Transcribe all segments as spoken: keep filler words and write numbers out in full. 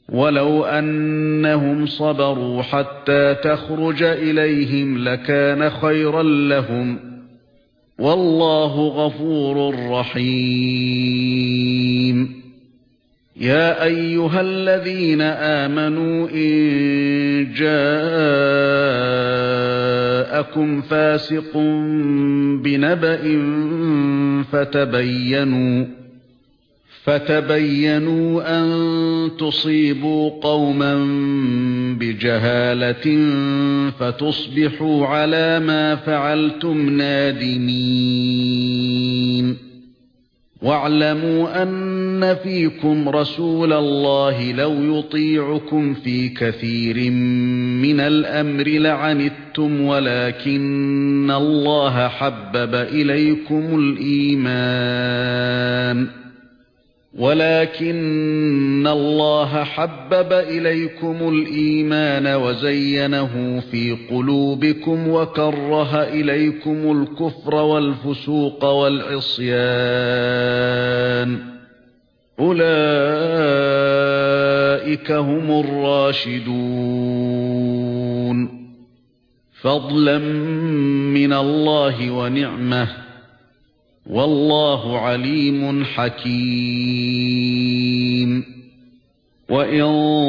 وَلَوْ أَنَّهُمْ صَبَرُوا حَتَّى تَخْرُجَ إِلَيْهِمْ لَكَانَ خَيْرًا لَّهُمْ وَاللَّهُ غَفُورٌ رَّحِيمٌ يَا أَيُّهَا الَّذِينَ آمَنُوا إِن جَاءَكُمْ فَاسِقٌ بِنَبَإٍ فَتَبَيَّنُوا فَتَبَيَّنُوا أَن تُصِيبُوا قَوْمًا بِجَهَالَةٍ فَتُصْبِحُوا عَلَى مَا فَعَلْتُمْ نَادِمِينَ وَاعْلَمُوا أَنَّ فِيكُمْ رَسُولَ اللَّهِ لَوْ يُطِيعُكُمْ فِي كَثِيرٍ مِنَ الْأَمْرِ لَعَنِتُّمْ وَلَكِنَّ اللَّهَ حَبَّبَ إِلَيْكُمُ الْإِيمَانَ ولكن الله حبب إليكم الإيمان وزينه في قلوبكم وكره إليكم الكفر والفسوق والعصيان أولئك هم الراشدون فضلا من الله ونعمه والله عليم حكيم وإن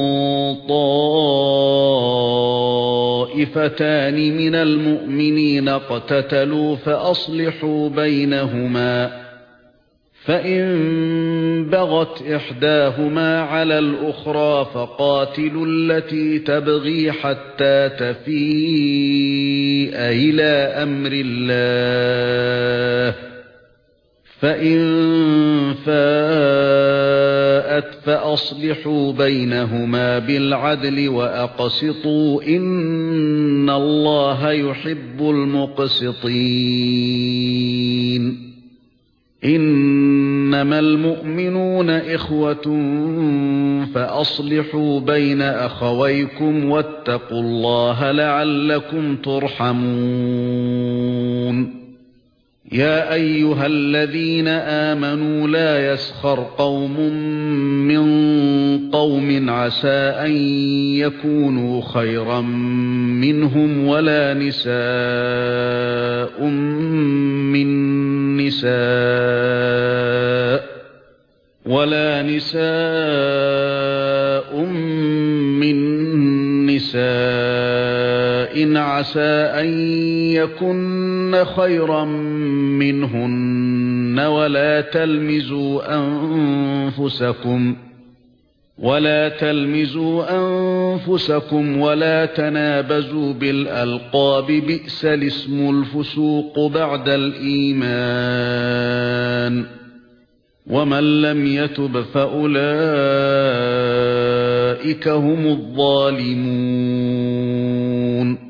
طائفتان من المؤمنين اقتتلوا فأصلحوا بينهما فإن بغت إحداهما على الأخرى فقاتلوا التي تبغي حتى تفيء إلى أمر الله فإن فاءت فأصلحوا بينهما بالعدل وأقسطوا إن الله يحب المقسطين إنما المؤمنون إخوة فأصلحوا بين أخويكم واتقوا الله لعلكم ترحمون يا أيها الذين آمنوا لا يسخر قوم من قوم عسى أن يكونوا خيرا منهم ولا نساء من نساء ولا نساء من نساء عسى أن يكن خيرا منهن ولا تلمزوا أنفسكم ولا تلمزوا أنفسكم ولا تنابزوا بالألقاب بئس الاسم الفسوق بعد الإيمان ومن لم يتب فأولئك هم الظالمون